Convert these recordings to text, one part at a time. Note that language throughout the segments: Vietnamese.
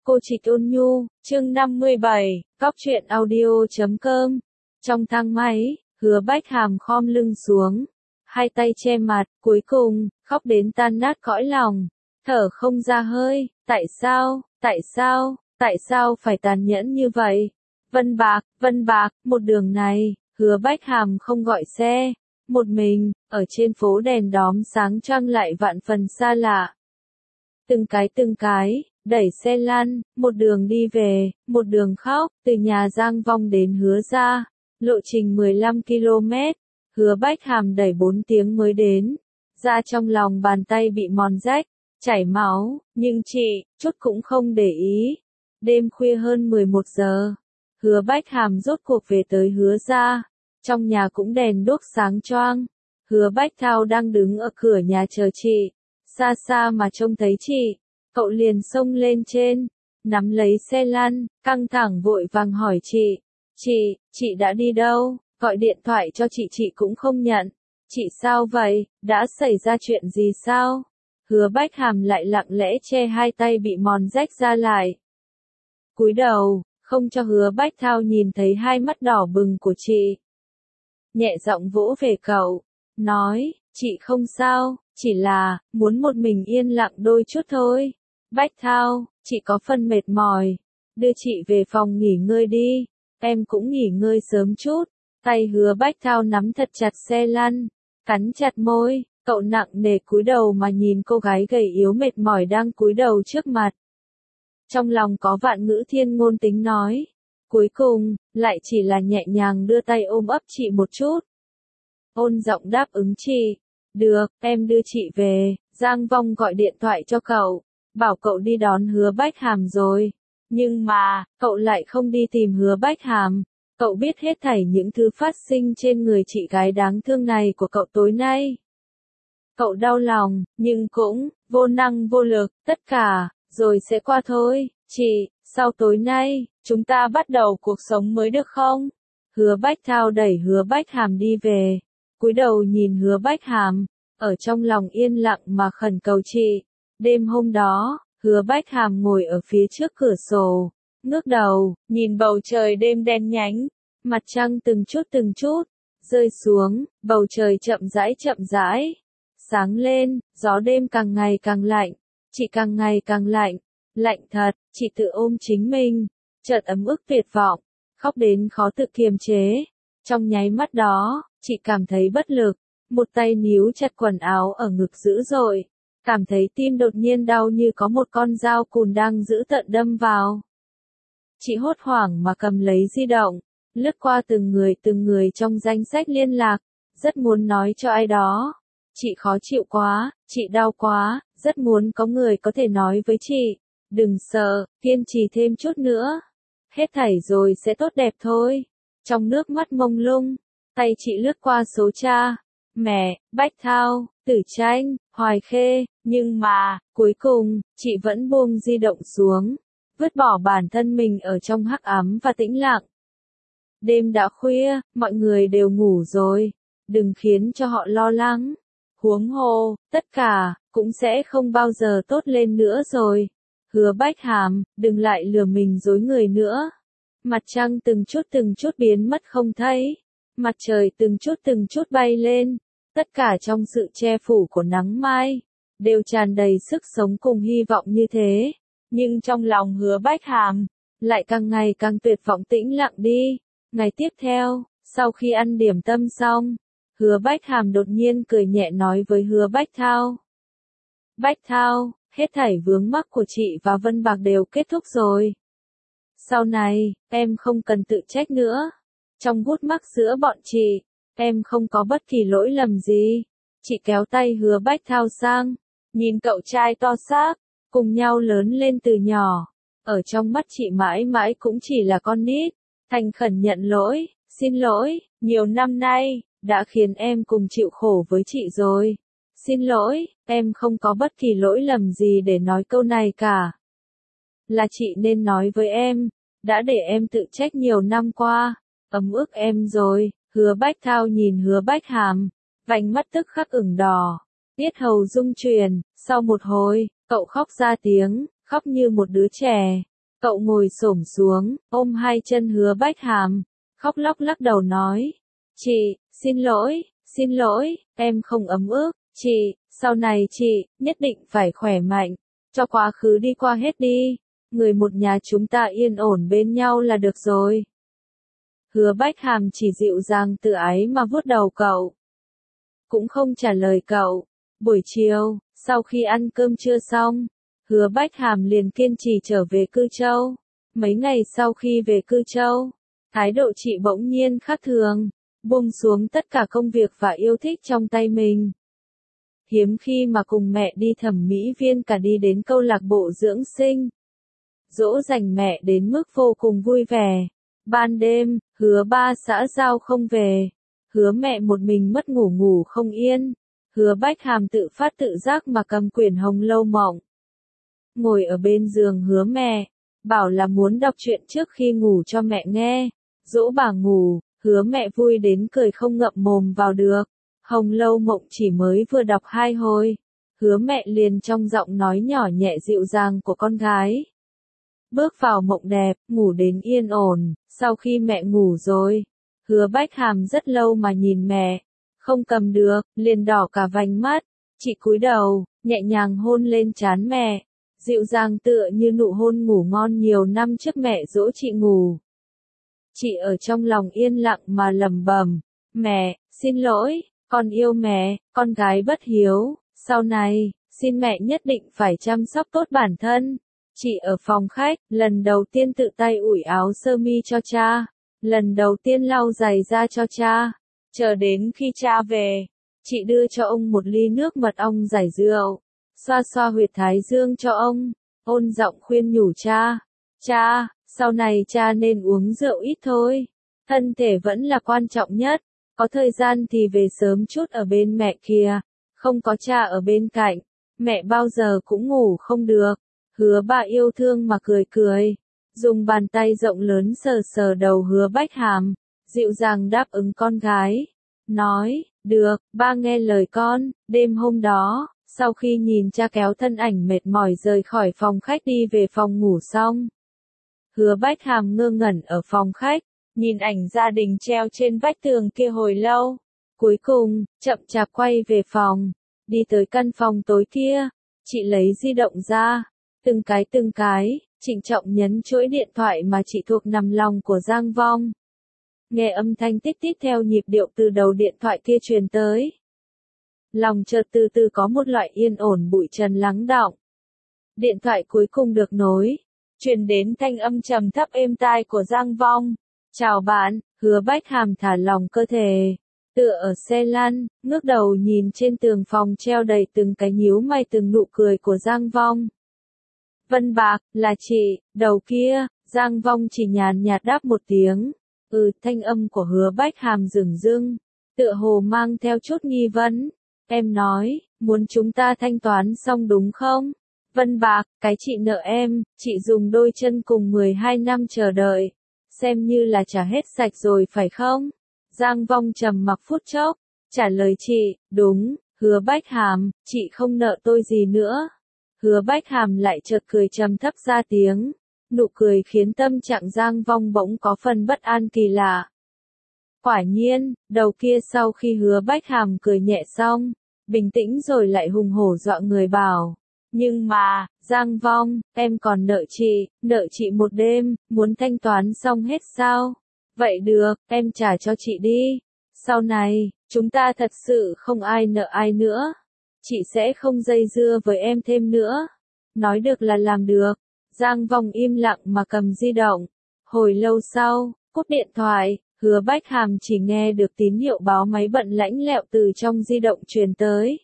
Cô Trịch Ôn Nhu, chương 57, Cóc truyện audio.com. Trong thang máy, Hứa Bách Hàm khom lưng xuống, hai tay che mặt, cuối cùng, khóc đến tan nát cõi lòng, thở không ra hơi, tại sao phải tàn nhẫn như vậy? Vân Bạc, một đường này, Hứa Bách Hàm không gọi xe, một mình, ở trên phố đèn đóm sáng choang lại vạn phần xa lạ. Từng cái, đẩy xe lăn, một đường đi về, một đường khóc, từ nhà Giang Vong đến Hứa gia, lộ trình 15 km, Hứa Bách Hàm đẩy 4 tiếng mới đến, da trong lòng bàn tay bị mòn rách, chảy máu, nhưng chị, chút cũng không để ý. Đêm khuya hơn 11 giờ, Hứa Bách Hàm rốt cuộc về tới Hứa gia, trong nhà cũng đèn đuốc sáng choang, Hứa Bách Thao đang đứng ở cửa nhà chờ chị, xa xa mà trông thấy chị. Cậu liền xông lên trên, nắm lấy xe lăn, căng thẳng vội vàng hỏi chị đã đi đâu, gọi điện thoại cho chị cũng không nhận, chị sao vậy, đã xảy ra chuyện gì sao? Hứa Bách Hàm lại lặng lẽ che hai tay bị mòn rách ra lại. Cúi đầu, không cho Hứa Bách Thao nhìn thấy hai mắt đỏ bừng của chị. Nhẹ giọng vỗ về cậu, nói, chị không sao, chỉ là, muốn một mình yên lặng đôi chút thôi. Bách Thao, chị có phần mệt mỏi, đưa chị về phòng nghỉ ngơi đi, em cũng nghỉ ngơi sớm chút. Tay Hứa Bách Thao nắm thật chặt xe lăn, cắn chặt môi, cậu nặng nề cúi đầu mà nhìn cô gái gầy yếu mệt mỏi đang cúi đầu trước mặt. Trong lòng có vạn ngữ thiên ngôn tính nói, cuối cùng, lại chỉ là nhẹ nhàng đưa tay ôm ấp chị một chút. Ôn giọng đáp ứng chị, được, em đưa chị về. Giang Vong gọi điện thoại cho cậu, bảo cậu đi đón Hứa Bách Hàm rồi. Nhưng mà, cậu lại không đi tìm Hứa Bách Hàm. Cậu biết hết thảy những thứ phát sinh trên người chị gái đáng thương này của cậu tối nay. Cậu đau lòng, nhưng cũng, vô năng vô lực, tất cả, rồi sẽ qua thôi. Chị, sau tối nay, chúng ta bắt đầu cuộc sống mới được không? Hứa Bách Thao đẩy Hứa Bách Hàm đi về, cúi đầu nhìn Hứa Bách Hàm, ở trong lòng yên lặng mà khẩn cầu chị. Đêm hôm đó, Hứa Bách Hàm ngồi ở phía trước cửa sổ, ngước đầu, nhìn bầu trời đêm đen nhánh, mặt trăng từng chút, rơi xuống, bầu trời chậm rãi, sáng lên, gió đêm càng ngày càng lạnh, chị càng ngày càng lạnh, lạnh thật, chị tự ôm chính mình, chợt ấm ức tuyệt vọng, khóc đến khó tự kiềm chế. Trong nháy mắt đó, chị cảm thấy bất lực, một tay níu chặt quần áo ở ngực dữ dội. Cảm thấy tim đột nhiên đau như có một con dao cùn đang giữ tợn đâm vào. Chị hốt hoảng mà cầm lấy di động, lướt qua từng người trong danh sách liên lạc, rất muốn nói cho ai đó. Chị khó chịu quá, chị đau quá, rất muốn có người có thể nói với chị, đừng sợ, kiên trì thêm chút nữa. Hết thảy rồi sẽ tốt đẹp thôi. Trong nước mắt mông lung, tay chị lướt qua số cha, mẹ, Bách Thao, Tử Tranh, Hoài Khê, nhưng mà, cuối cùng, chị vẫn buông di động xuống, vứt bỏ bản thân mình ở trong hắc ám và tĩnh lặng. Đêm đã khuya, mọi người đều ngủ rồi, đừng khiến cho họ lo lắng. Huống hồ, tất cả, cũng sẽ không bao giờ tốt lên nữa rồi. Hứa Bách Hàm, đừng lại lừa mình dối người nữa. Mặt trăng từng chút biến mất không thấy. Mặt trời từng chút bay lên. Tất cả trong sự che phủ của nắng mai, đều tràn đầy sức sống cùng hy vọng như thế. Nhưng trong lòng Hứa Bách Hàm, lại càng ngày càng tuyệt vọng tĩnh lặng đi. Ngày tiếp theo, sau khi ăn điểm tâm xong, Hứa Bách Hàm đột nhiên cười nhẹ nói với Hứa Bách Thao. Bách Thao, hết thảy vướng mắc của chị và Vân Bạc đều kết thúc rồi. Sau này, em không cần tự trách nữa. Trong gút mắc giữa bọn chị, em không có bất kỳ lỗi lầm gì. Chị kéo tay Hứa Bách Thao sang, nhìn cậu trai to xác, cùng nhau lớn lên từ nhỏ. Ở trong mắt chị mãi mãi cũng chỉ là con nít. Thành khẩn nhận lỗi, xin lỗi, nhiều năm nay, đã khiến em cùng chịu khổ với chị rồi. Xin lỗi, em không có bất kỳ lỗi lầm gì để nói câu này cả. Là chị nên nói với em, đã để em tự trách nhiều năm qua, ấm ức em rồi. Hứa Bách Thao nhìn Hứa Bách Hàm, vành mắt tức khắc ửng đỏ, tiết hầu rung chuyển, sau một hồi, cậu khóc ra tiếng, khóc như một đứa trẻ, Cậu ngồi xổm xuống, ôm hai chân Hứa Bách Hàm, khóc lóc lắc đầu nói. Chị, xin lỗi, em không ấm ức, chị, sau này chị, nhất định phải khỏe mạnh, cho quá khứ đi qua hết đi, người một nhà chúng ta yên ổn bên nhau là được rồi. Hứa Bách Hàm chỉ dịu dàng tự ái mà vuốt đầu cậu. Cũng không trả lời cậu. Buổi chiều, sau khi ăn cơm trưa xong, Hứa Bách Hàm liền kiên trì trở về Cư Châu. Mấy ngày sau khi về Cư Châu, thái độ chị bỗng nhiên khác thường, buông xuống tất cả công việc và yêu thích trong tay mình. Hiếm khi mà cùng mẹ đi thẩm mỹ viên cả đi đến câu lạc bộ dưỡng sinh. Dỗ dành mẹ đến mức vô cùng vui vẻ. Ban đêm, Hứa ba xã giao không về. Hứa mẹ một mình mất ngủ không yên. Hứa Bách Hàm tự phát tự giác mà cầm quyển Hồng Lâu Mộng. Ngồi ở bên giường Hứa mẹ, bảo là muốn đọc truyện trước khi ngủ cho mẹ nghe. Dỗ bà ngủ, Hứa mẹ vui đến cười không ngậm mồm vào được. Hồng Lâu Mộng chỉ mới vừa đọc 2 hồi. Hứa mẹ liền trong giọng nói nhỏ nhẹ dịu dàng của con gái. Bước vào mộng đẹp, ngủ đến yên ổn, sau khi mẹ ngủ rồi. Hứa Bách Hàm rất lâu mà nhìn mẹ, không cầm được, liền đỏ cả vành mắt. Chị cúi đầu, nhẹ nhàng hôn lên trán mẹ, dịu dàng tựa như nụ hôn ngủ ngon nhiều năm trước mẹ dỗ chị ngủ. Chị ở trong lòng yên lặng mà lẩm bẩm, mẹ, xin lỗi, con yêu mẹ, con gái bất hiếu, sau này, xin mẹ nhất định phải chăm sóc tốt bản thân. Chị ở phòng khách, lần đầu tiên tự tay ủi áo sơ mi cho cha, lần đầu tiên lau giày ra cho cha, chờ đến khi cha về, chị đưa cho ông một ly nước mật ong giải rượu, xoa xoa huyệt thái dương cho ông, ôn giọng khuyên nhủ cha, sau này cha nên uống rượu ít thôi, thân thể vẫn là quan trọng nhất, có thời gian thì về sớm chút ở bên mẹ kìa, không có cha ở bên cạnh, mẹ bao giờ cũng ngủ không được. Hứa bà yêu thương mà cười, dùng bàn tay rộng lớn sờ sờ đầu Hứa Bách Hàm, dịu dàng đáp ứng con gái, nói, được, ba nghe lời con. Đêm hôm đó, sau khi nhìn cha kéo thân ảnh mệt mỏi rời khỏi phòng khách đi về phòng ngủ xong, Hứa Bách Hàm ngơ ngẩn ở phòng khách, nhìn ảnh gia đình treo trên vách tường kia hồi lâu, cuối cùng, chậm chạp quay về phòng, đi tới căn phòng tối kia, chị lấy di động ra. Từng cái, trịnh trọng nhấn chuỗi điện thoại mà chị thuộc nằm lòng của Giang Vong. Nghe âm thanh tít tít theo nhịp điệu từ đầu điện thoại kia truyền tới. Lòng chợt từ từ có một loại yên ổn bụi trần lắng đọng. Điện thoại cuối cùng được nối, truyền đến thanh âm trầm thấp êm tai của Giang Vong. Chào bạn, Hứa Bách Hàm thả lòng cơ thể, tựa ở xe lăn, ngước đầu nhìn trên tường phòng treo đầy từng cái nhíu mày từng nụ cười của Giang Vong. Vân Bạc, là chị, đầu kia, Giang Vong chỉ nhàn nhạt đáp một tiếng. Thanh âm của Hứa Bách Hàm dửng dưng, tựa hồ mang theo chút nghi vấn. Em nói, muốn chúng ta thanh toán xong đúng không? Vân Bạc, cái chị nợ em, chị dùng đôi chân cùng 12 năm chờ đợi. Xem như là trả hết sạch rồi phải không? Giang Vong trầm mặc phút chốc, trả lời chị, đúng, Hứa Bách Hàm, chị không nợ tôi gì nữa. Hứa Bách Hàm lại chợt cười trầm thấp ra tiếng, nụ cười khiến tâm trạng Giang Vong bỗng có phần bất an kỳ lạ. Quả nhiên, đầu kia sau khi Hứa Bách Hàm cười nhẹ xong, bình tĩnh rồi lại hùng hổ dọa người bảo, nhưng mà, Giang Vong, em còn nợ chị một đêm, muốn thanh toán xong hết sao? Vậy được, em trả cho chị đi. Sau này, chúng ta thật sự không ai nợ ai nữa. Chị sẽ không dây dưa với em thêm nữa. Nói được là làm được. Giang Vong im lặng mà cầm di động. Hồi lâu sau, cúp điện thoại, Hứa Bách Hàm chỉ nghe được tín hiệu báo máy bận lãnh lẹo từ trong di động truyền tới.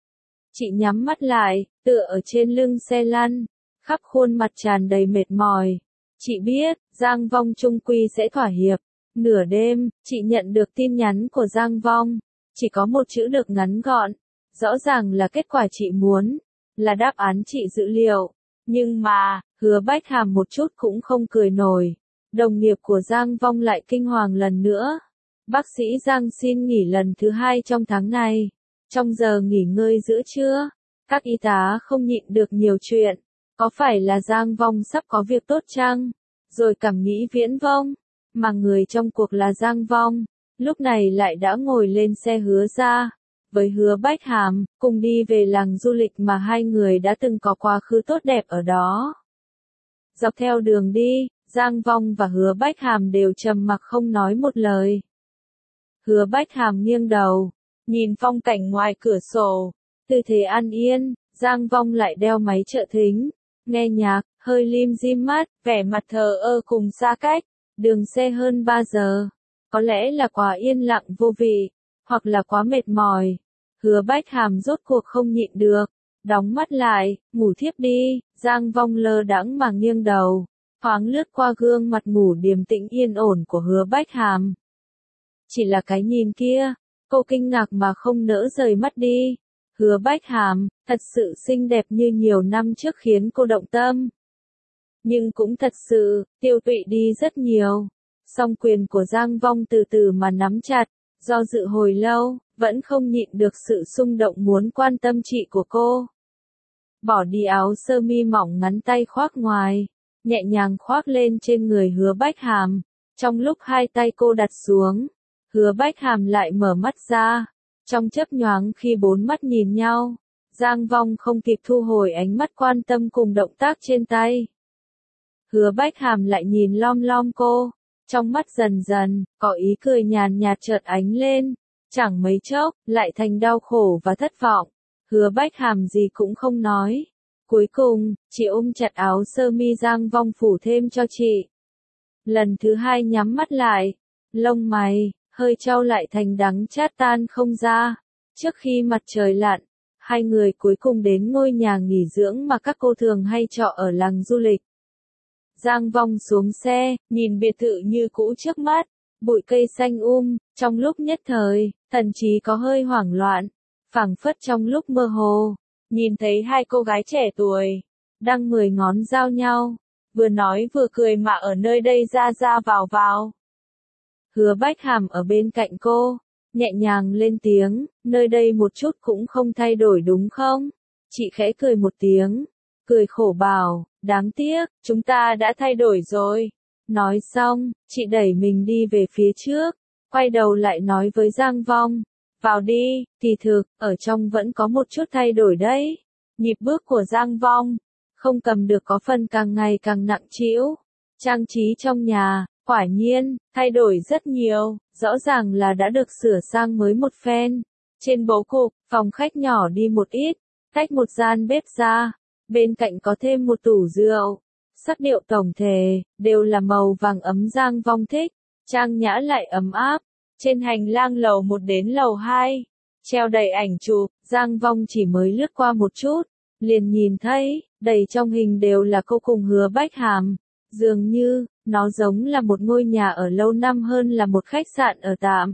Chị nhắm mắt lại, tựa ở trên lưng xe lăn, khắp khuôn mặt tràn đầy mệt mỏi. Chị biết, Giang Vong chung quy sẽ thỏa hiệp. Nửa đêm, chị nhận được tin nhắn của Giang Vong. Chỉ có một chữ được ngắn gọn. Rõ ràng là kết quả chị muốn, là đáp án chị dự liệu. Nhưng mà, Hứa Bách Hàm một chút cũng không cười nổi. Đồng nghiệp của Giang Vong lại kinh hoàng lần nữa. Bác sĩ Giang xin nghỉ lần thứ 2 trong tháng này. Trong giờ nghỉ ngơi giữa trưa, các y tá không nhịn được nhiều chuyện. Có phải là Giang Vong sắp có việc tốt chăng? Rồi cảm nghĩ viễn vông, mà người trong cuộc là Giang Vong, lúc này lại đã ngồi lên xe Hứa ra, với Hứa Bách Hàm, cùng đi về làng du lịch mà hai người đã từng có quá khứ tốt đẹp ở đó. Dọc theo đường đi, Giang Vong và Hứa Bách Hàm đều trầm mặc không nói một lời. Hứa Bách Hàm nghiêng đầu, nhìn phong cảnh ngoài cửa sổ, tư thế an yên. Giang Vong lại đeo máy trợ thính, nghe nhạc, hơi lim dim mắt, vẻ mặt thờ ơ cùng xa cách. Đường xe hơn 3 giờ, có lẽ là quá yên lặng vô vị, hoặc là quá mệt mỏi. Hứa Bách Hàm rốt cuộc không nhịn được, đóng mắt lại, ngủ thiếp đi. Giang Vong lơ đãng mà nghiêng đầu, thoáng lướt qua gương mặt ngủ điềm tĩnh yên ổn của Hứa Bách Hàm. Chỉ là cái nhìn kia, cô kinh ngạc mà không nỡ rời mắt đi. Hứa Bách Hàm, thật sự xinh đẹp như nhiều năm trước khiến cô động tâm. Nhưng cũng thật sự, tiêu tụy đi rất nhiều. Song quyền của Giang Vong từ từ mà nắm chặt, do dự hồi lâu, vẫn không nhịn được sự xung động muốn quan tâm chị của cô. Bỏ đi áo sơ mi mỏng ngắn tay khoác ngoài, nhẹ nhàng khoác lên trên người Hứa Bách Hàm. Trong lúc hai tay cô đặt xuống, Hứa Bách Hàm lại mở mắt ra. Trong chớp nhoáng khi bốn mắt nhìn nhau, Giang Vong không kịp thu hồi ánh mắt quan tâm cùng động tác trên tay. Hứa Bách Hàm lại nhìn lom lom cô, trong mắt dần dần, có ý cười nhàn nhạt chợt ánh lên, chẳng mấy chốc, lại thành đau khổ và thất vọng. Hứa Bách Hàm gì cũng không nói. Cuối cùng, chị ôm chặt áo sơ mi Giang Vong phủ thêm cho chị. Lần thứ hai nhắm mắt lại, lông mày hơi trao lại thành đắng chát tan không ra. Trước khi mặt trời lặn, hai người cuối cùng đến ngôi nhà nghỉ dưỡng mà các cô thường hay trọ ở làng du lịch. Giang Vong xuống xe, nhìn biệt thự như cũ trước mắt, bụi cây xanh trong lúc nhất thời, thần trí có hơi hoảng loạn, phảng phất trong lúc mơ hồ, nhìn thấy hai cô gái trẻ tuổi, đang 10 ngón giao nhau, vừa nói vừa cười mà ở nơi đây ra ra vào vào. Hứa Bách Hàm ở bên cạnh cô, nhẹ nhàng lên tiếng, nơi đây một chút cũng không thay đổi đúng không? Chị khẽ cười một tiếng, cười khổ bảo, đáng tiếc, chúng ta đã thay đổi rồi. Nói xong, chị đẩy mình đi về phía trước, quay đầu lại nói với Giang Vong, vào đi, kỳ thực, ở trong vẫn có một chút thay đổi đấy. Nhịp bước của Giang Vong, không cầm được có phần càng ngày càng nặng trĩu. Trang trí trong nhà, quả nhiên, thay đổi rất nhiều, rõ ràng là đã được sửa sang mới một phen. Trên bố cục, phòng khách nhỏ đi một ít, tách một gian bếp ra, bên cạnh có thêm một tủ rượu. Sắc điệu tổng thể, đều là màu vàng ấm Giang Vong thích, trang nhã lại ấm áp. Trên hành lang lầu 1 đến lầu 2, treo đầy ảnh chụp, Giang Vong chỉ mới lướt qua một chút, liền nhìn thấy, đầy trong hình đều là cô cùng Hứa Bách Hàm. Dường như, nó giống là một ngôi nhà ở lâu năm hơn là một khách sạn ở tạm.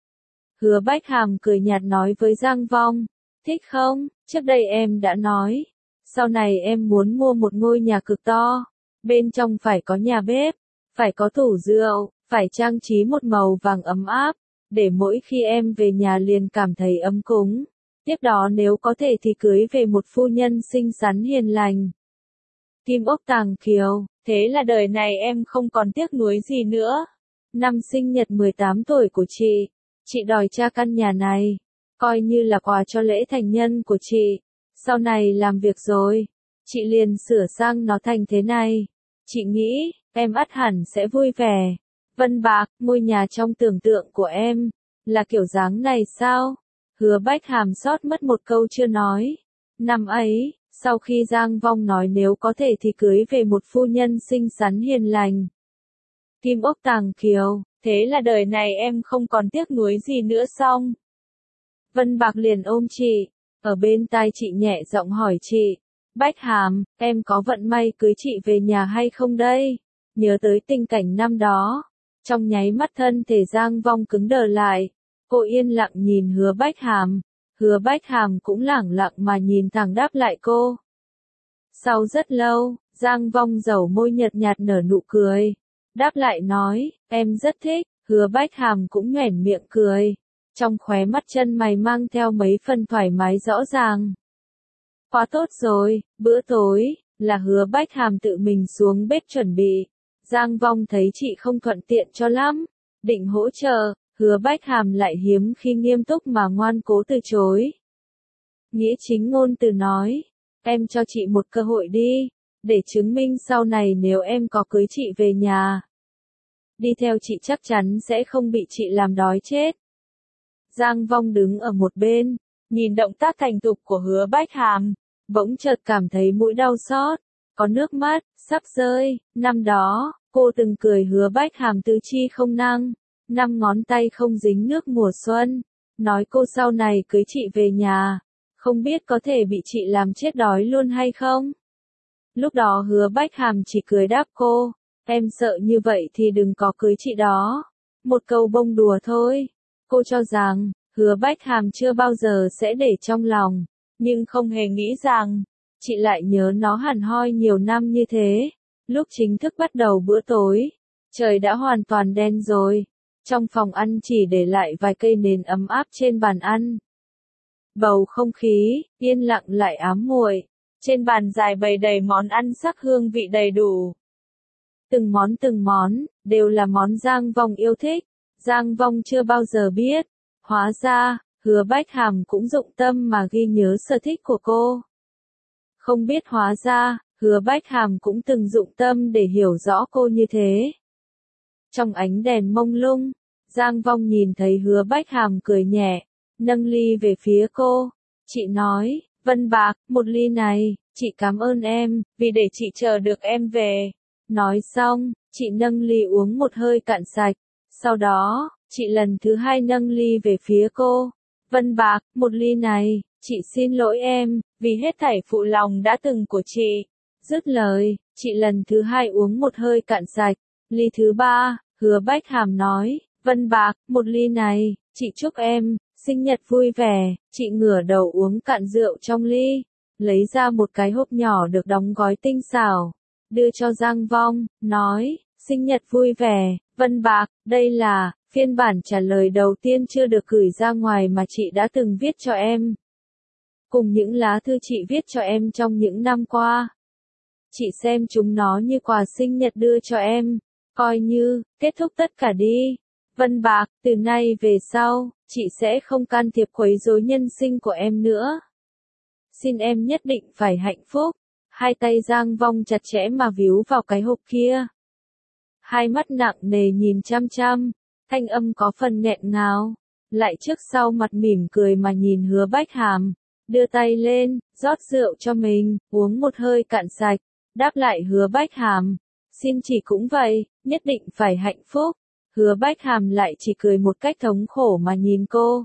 Hứa Bách Hàm cười nhạt nói với Giang Vong, thích không, trước đây em đã nói, sau này em muốn mua một ngôi nhà cực to, bên trong phải có nhà bếp, phải có tủ rượu, phải trang trí một màu vàng ấm áp, để mỗi khi em về nhà liền cảm thấy ấm cúng. Tiếp đó nếu có thể thì cưới về một phu nhân xinh xắn hiền lành. Kim ốc tàng kiều, thế là đời này em không còn tiếc nuối gì nữa. Năm sinh nhật 18 tuổi của chị đòi cha căn nhà này, coi như là quà cho lễ thành nhân của chị. Sau này làm việc rồi, chị liền sửa sang nó thành thế này. Chị nghĩ, em ắt hẳn sẽ vui vẻ. Vân Bạc, ngôi nhà trong tưởng tượng của em, là kiểu dáng này sao? Hứa Bách Hàm sót mất một câu chưa nói. Năm ấy, sau khi Giang Vong nói nếu có thể thì cưới về một phu nhân xinh xắn hiền lành. Kim ốc tàng kiều, thế là đời này em không còn tiếc nuối gì nữa xong. Vân Bạc liền ôm chị, ở bên tai chị nhẹ giọng hỏi chị, Bách Hàm, em có vận may cưới chị về nhà hay không đây? Nhớ tới tình cảnh năm đó, trong nháy mắt thân thể Giang Vong cứng đờ lại, cô yên lặng nhìn Hứa Bách Hàm. Hứa Bách Hàm cũng lẳng lặng mà nhìn thẳng đáp lại cô. Sau rất lâu, Giang Vong dẩu môi nhợt nhạt nở nụ cười. Đáp lại nói, em rất thích. Hứa Bách Hàm cũng nhoẻn miệng cười. Trong khóe mắt chân mày mang theo mấy phần thoải mái rõ ràng. Quá tốt rồi, bữa tối, là Hứa Bách Hàm tự mình xuống bếp chuẩn bị. Giang Vong thấy chị không thuận tiện cho lắm, định hỗ trợ, Hứa Bách Hàm lại hiếm khi nghiêm túc mà ngoan cố từ chối. Nghĩa chính ngôn từ nói, em cho chị một cơ hội đi, để chứng minh sau này nếu em có cưới chị về nhà, đi theo chị chắc chắn sẽ không bị chị làm đói chết. Giang Vong đứng ở một bên, nhìn động tác thành thục của Hứa Bách Hàm, bỗng chợt cảm thấy mũi đau xót, có nước mắt sắp rơi. Năm đó, cô từng cười Hứa Bách Hàm tứ chi không năng, 5 ngón tay không dính nước mùa xuân, nói cô sau này cưới chị về nhà, không biết có thể bị chị làm chết đói luôn hay không. Lúc đó Hứa Bách Hàm chỉ cười đáp cô, em sợ như vậy thì đừng có cưới chị đó. Một câu bông đùa thôi. Cô cho rằng, Hứa Bách Hàm chưa bao giờ sẽ để trong lòng, nhưng không hề nghĩ rằng, chị lại nhớ nó hẳn hoi nhiều năm như thế. Lúc chính thức bắt đầu bữa tối, trời đã hoàn toàn đen rồi. Trong phòng ăn chỉ để lại vài cây nến ấm áp trên bàn ăn. Bầu không khí, yên lặng lại ám muội. Trên bàn dài bày đầy món ăn sắc hương vị đầy đủ. Từng món, đều là món Giang Vong yêu thích. Giang Vong chưa bao giờ biết. Hóa ra, Hứa Bách Hàm cũng dụng tâm mà ghi nhớ sở thích của cô. Không biết hóa ra, Hứa Bách Hàm cũng từng dụng tâm để hiểu rõ cô như thế. Trong ánh đèn mông lung, Giang Vong nhìn thấy Hứa Bách Hàm cười nhẹ, nâng ly về phía cô. Chị nói, Vân Bạc, một ly này, chị cảm ơn em, vì để chị chờ được em về. Nói xong, chị nâng ly uống một hơi cạn sạch. Sau đó, chị lần thứ hai nâng ly về phía cô. Vân Bạc, một ly này, chị xin lỗi em, vì hết thảy phụ lòng đã từng của chị. Dứt lời, chị lần thứ hai uống một hơi cạn sạch. Ly thứ ba, Hứa Bách Hàm nói, Vân Bạc, một ly này, chị chúc em, sinh nhật vui vẻ. Chị ngửa đầu uống cạn rượu trong ly, lấy ra một cái hộp nhỏ được đóng gói tinh xảo, đưa cho Giang Vong, nói, sinh nhật vui vẻ, Vân Bạc, đây là phiên bản trả lời đầu tiên chưa được gửi ra ngoài mà chị đã từng viết cho em. Cùng những lá thư chị viết cho em trong những năm qua. Chị xem chúng nó như quà sinh nhật đưa cho em, coi như kết thúc tất cả đi. Vân Bạc, từ nay về sau, chị sẽ không can thiệp quấy rối nhân sinh của em nữa. Xin em nhất định phải hạnh phúc. Hai tay Giang Vong chặt chẽ mà víu vào cái hộp kia. Hai mắt nặng nề nhìn chăm chăm, thanh âm có phần nghẹn ngào, lại trước sau mặt mỉm cười mà nhìn Hứa Bách Hàm, đưa tay lên, rót rượu cho mình, uống một hơi cạn sạch, đáp lại Hứa Bách Hàm, xin chị cũng vậy, nhất định phải hạnh phúc. Hứa Bách Hàm lại chỉ cười một cách thống khổ mà nhìn cô.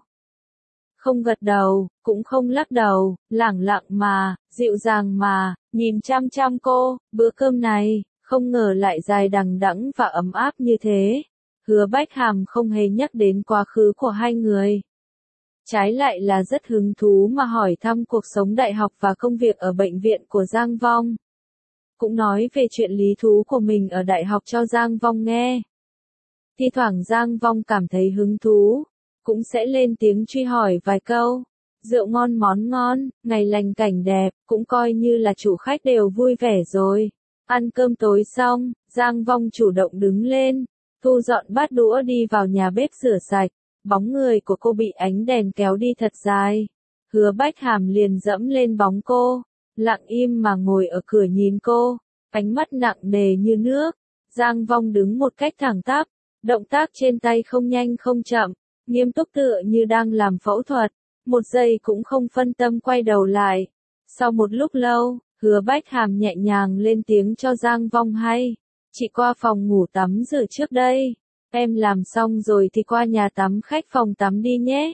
Không gật đầu, cũng không lắc đầu, lẳng lặng mà, dịu dàng mà, nhìn chăm chăm cô. Bữa cơm này, không ngờ lại dài đằng đẵng và ấm áp như thế. Hứa Bách Hàm không hề nhắc đến quá khứ của hai người. Trái lại là rất hứng thú mà hỏi thăm cuộc sống đại học và công việc ở bệnh viện của Giang Vong. Cũng nói về chuyện lý thú của mình ở đại học cho Giang Vong nghe. Thi thoảng Giang Vong cảm thấy hứng thú, cũng sẽ lên tiếng truy hỏi vài câu. Rượu ngon món ngon, ngày lành cảnh đẹp, cũng coi như là chủ khách đều vui vẻ rồi. Ăn cơm tối xong, Giang Vong chủ động đứng lên, thu dọn bát đũa đi vào nhà bếp rửa sạch. Bóng người của cô bị ánh đèn kéo đi thật dài. Hứa Bách Hàm liền dẫm lên bóng cô, lặng im mà ngồi ở cửa nhìn cô, ánh mắt nặng nề như nước. Giang Vong đứng một cách thẳng tắp, động tác trên tay không nhanh không chậm, nghiêm túc tựa như đang làm phẫu thuật, một giây cũng không phân tâm quay đầu lại. Sau một lúc lâu, Hứa Bách Hàm nhẹ nhàng lên tiếng cho Giang Vong hay, chị qua phòng ngủ tắm rửa trước đây, em làm xong rồi thì qua nhà tắm khách phòng tắm đi nhé.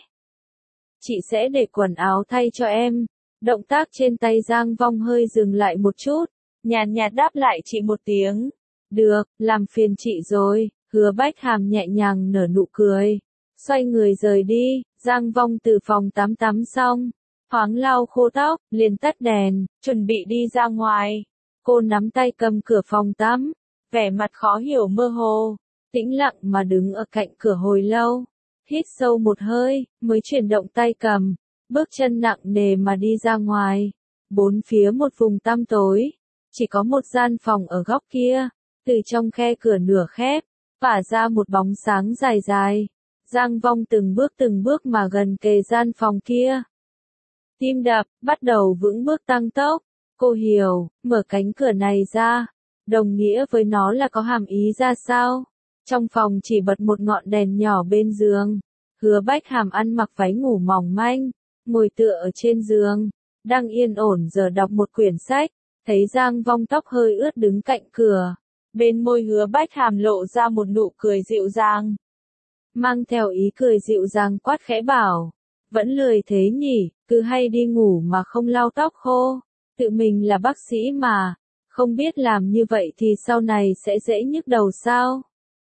Chị sẽ để quần áo thay cho em. Động tác trên tay Giang Vong hơi dừng lại một chút, nhàn nhạt đáp lại chị một tiếng. Được, làm phiền chị rồi. Hứa Bách Hàm nhẹ nhàng nở nụ cười, xoay người rời đi. Giang Vong từ phòng tắm xong, thoáng lau khô tóc, liền tắt đèn, chuẩn bị đi ra ngoài. Cô nắm tay cầm cửa phòng tắm, vẻ mặt khó hiểu mơ hồ, tĩnh lặng mà đứng ở cạnh cửa hồi lâu, hít sâu một hơi, mới chuyển động tay cầm, bước chân nặng nề mà đi ra ngoài. Bốn phía một vùng tăm tối, chỉ có một gian phòng ở góc kia, từ trong khe cửa nửa khép, phả ra một bóng sáng dài dài. Giang Vong từng bước mà gần kề gian phòng kia. Tim đập, bắt đầu vững bước tăng tốc. Cô hiểu, mở cánh cửa này ra, đồng nghĩa với nó là có hàm ý ra sao? Trong phòng chỉ bật một ngọn đèn nhỏ bên giường. Hứa Bách Hàm ăn mặc váy ngủ mỏng manh, ngồi tựa ở trên giường, đang yên ổn giờ đọc một quyển sách, thấy Giang Vong tóc hơi ướt đứng cạnh cửa. Bên môi Hứa Bách Hàm lộ ra một nụ cười dịu dàng. Mang theo ý cười dịu dàng quát khẽ bảo, vẫn lười thế nhỉ, cứ hay đi ngủ mà không lau tóc khô, tự mình là bác sĩ mà, không biết làm như vậy thì sau này sẽ dễ nhức đầu sao?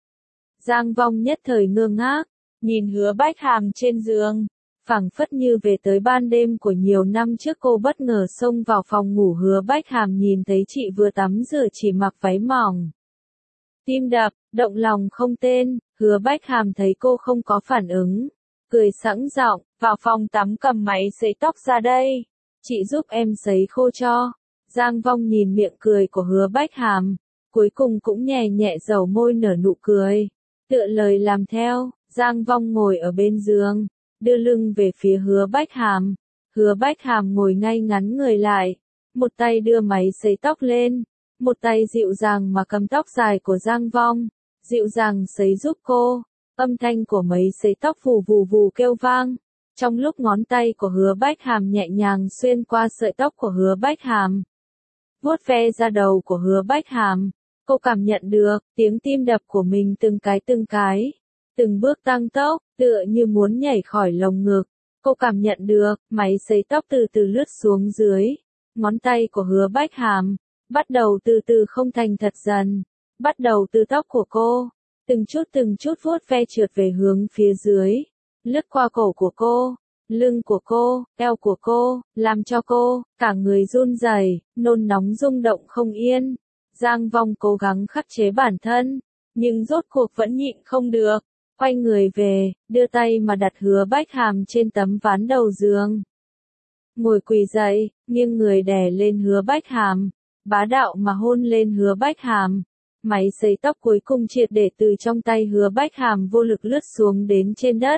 Giang Vong nhất thời ngơ ngác, nhìn Hứa Bách Hàm trên giường, phảng phất như về tới ban đêm của nhiều năm trước. Cô bất ngờ xông vào phòng ngủ Hứa Bách Hàm nhìn thấy chị vừa tắm rửa chỉ mặc váy mỏng. Tim đập, động lòng không tên, Hứa Bách Hàm thấy cô không có phản ứng, cười sẵn giọng, vào phòng tắm cầm máy sấy tóc ra đây, chị giúp em sấy khô cho. Giang Vong nhìn miệng cười của Hứa Bách Hàm, cuối cùng cũng nhẹ nhẹ dầu môi nở nụ cười, tựa lời làm theo. Giang Vong ngồi ở bên giường, đưa lưng về phía Hứa Bách Hàm. Hứa Bách Hàm ngồi ngay ngắn người lại, một tay đưa máy sấy tóc lên, một tay dịu dàng mà cầm tóc dài của Giang Vong, dịu dàng sấy giúp cô. Âm thanh của máy sấy tóc vù vù vù kêu vang, trong lúc ngón tay của Hứa Bách Hàm nhẹ nhàng xuyên qua sợi tóc của Hứa Bách Hàm, vuốt ve ra đầu của Hứa Bách Hàm, cô cảm nhận được tiếng tim đập của mình từng cái, từng bước tăng tốc, tựa như muốn nhảy khỏi lồng ngực. Cô cảm nhận được máy sấy tóc từ từ lướt xuống dưới, ngón tay của Hứa Bách Hàm bắt đầu từ từ không thành thật dần, bắt đầu từ tóc của cô, từng chút vuốt ve trượt về hướng phía dưới, lướt qua cổ của cô, lưng của cô, eo của cô, làm cho cô cả người run rẩy, nôn nóng rung động không yên. Giang Vong cố gắng khắc chế bản thân, nhưng rốt cuộc vẫn nhịn không được, quay người về, đưa tay mà đặt Hứa Bách Hàm trên tấm ván đầu giường. Ngồi quỳ dậy, nghiêng người đè lên Hứa Bách Hàm, bá đạo mà hôn lên Hứa Bách Hàm. Máy sấy tóc cuối cùng triệt để từ trong tay Hứa Bách Hàm vô lực lướt xuống đến trên đất,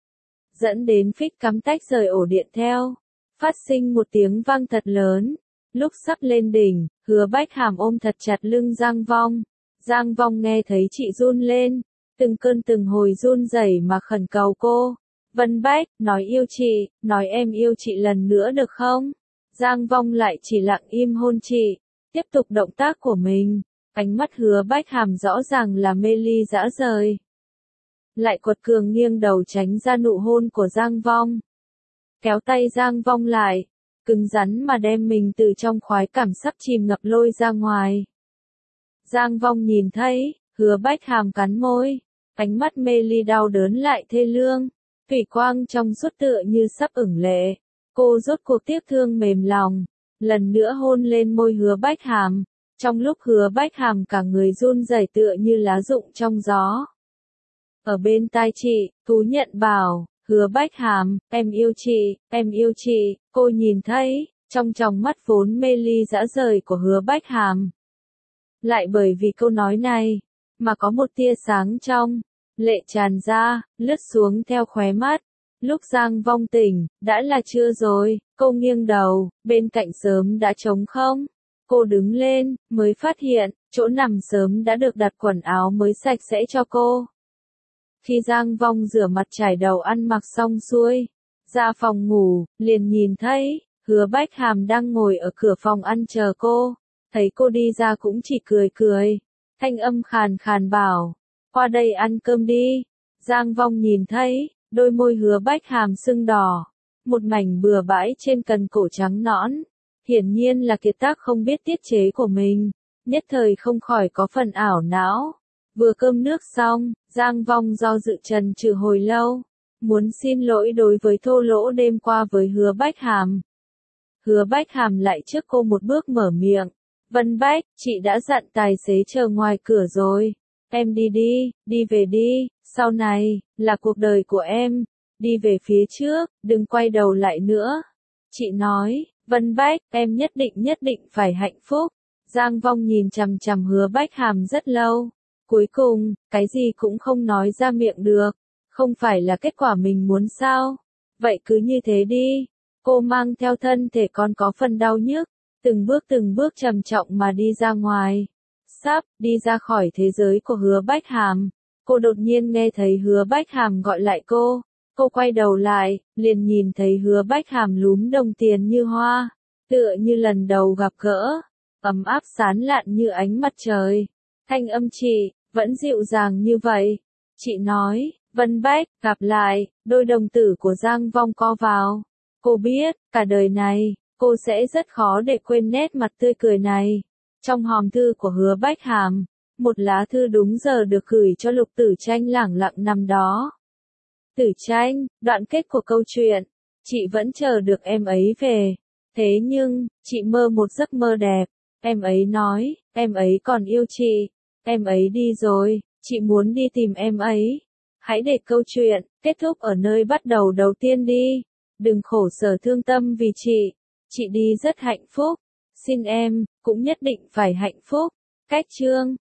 dẫn đến phích cắm tách rời ổ điện theo, phát sinh một tiếng vang thật lớn. Lúc sắp lên đỉnh, Hứa Bách Hàm ôm thật chặt lưng Giang Vong. Giang Vong nghe thấy chị run lên, từng cơn từng hồi run rẩy mà khẩn cầu cô. Vân Bách, nói yêu chị, nói em yêu chị lần nữa được không? Giang Vong lại chỉ lặng im hôn chị, tiếp tục động tác của mình. Ánh mắt Hứa Bách Hàm rõ ràng là mê ly dã rời, lại quật cường nghiêng đầu tránh ra nụ hôn của Giang Vong. Kéo tay Giang Vong lại, cứng rắn mà đem mình từ trong khoái cảm sắp chìm ngập lôi ra ngoài. Giang Vong nhìn thấy, Hứa Bách Hàm cắn môi, ánh mắt mê ly đau đớn lại thê lương, thủy quang trong suốt tựa như sắp ửng lệ. Cô rốt cuộc tiếc thương mềm lòng, lần nữa hôn lên môi Hứa Bách Hàm, trong lúc Hứa Bách Hàm cả người run rẩy tựa như lá rụng trong gió. Ở bên tai chị, thú nhận bảo, Hứa Bách Hàm, em yêu chị, em yêu chị. Cô nhìn thấy, trong tròng mắt vốn mê ly dã rời của Hứa Bách Hàm, lại bởi vì câu nói này, mà có một tia sáng trong, lệ tràn ra, lướt xuống theo khóe mắt. Lúc Giang Vong tỉnh, đã là trưa rồi, cô nghiêng đầu, bên cạnh sớm đã trống không. Cô đứng lên, mới phát hiện, chỗ nằm sớm đã được đặt quần áo mới sạch sẽ cho cô. Khi Giang Vong rửa mặt trải đầu ăn mặc xong xuôi, ra phòng ngủ, liền nhìn thấy, Hứa Bách Hàm đang ngồi ở cửa phòng ăn chờ cô. Thấy cô đi ra cũng chỉ cười cười, thanh âm khàn khàn bảo, qua đây ăn cơm đi. Giang Vong nhìn thấy, đôi môi Hứa Bách Hàm sưng đỏ, một mảnh bừa bãi trên cần cổ trắng nõn, hiển nhiên là kiệt tác không biết tiết chế của mình, nhất thời không khỏi có phần ảo não. Vừa cơm nước xong, Giang Vong do dự chần chừ hồi lâu, muốn xin lỗi đối với thô lỗ đêm qua với Hứa Bách Hàm. Hứa Bách Hàm lại trước cô một bước mở miệng, Vân Bách, chị đã dặn tài xế chờ ngoài cửa rồi, em đi đi, đi về đi, sau này, là cuộc đời của em, đi về phía trước, đừng quay đầu lại nữa. Chị nói, Vân Bách, em nhất định phải hạnh phúc. Giang Vong nhìn chằm chằm Hứa Bách Hàm rất lâu. Cuối cùng, cái gì cũng không nói ra miệng được. Không phải là kết quả mình muốn sao? Vậy cứ như thế đi. Cô mang theo thân thể còn có phần đau nhức. Từng bước trầm trọng mà đi ra ngoài. Sắp đi ra khỏi thế giới của Hứa Bách Hàm. Cô đột nhiên nghe thấy Hứa Bách Hàm gọi lại cô. Cô quay đầu lại, liền nhìn thấy Hứa Bách Hàm lúm đồng tiền như hoa. Tựa như lần đầu gặp gỡ. Ấm áp sán lạn như ánh mặt trời. Thanh âm chị, vẫn dịu dàng như vậy. Chị nói, Vân Bách, gặp lại, đôi đồng tử của Giang Vong co vào. Cô biết, cả đời này, cô sẽ rất khó để quên nét mặt tươi cười này. Trong hòm thư của Hứa Bách Hàm, một lá thư đúng giờ được gửi cho Lục Tử Tranh lẳng lặng nằm đó. Tử Tranh, đoạn kết của câu chuyện, chị vẫn chờ được em ấy về. Thế nhưng, chị mơ một giấc mơ đẹp. Em ấy nói, em ấy còn yêu chị. Em ấy đi rồi, chị muốn đi tìm em ấy. Hãy để câu chuyện kết thúc ở nơi bắt đầu đầu tiên đi. Đừng khổ sở thương tâm vì chị. Chị đi rất hạnh phúc. Xin em, cũng nhất định phải hạnh phúc. Cách chương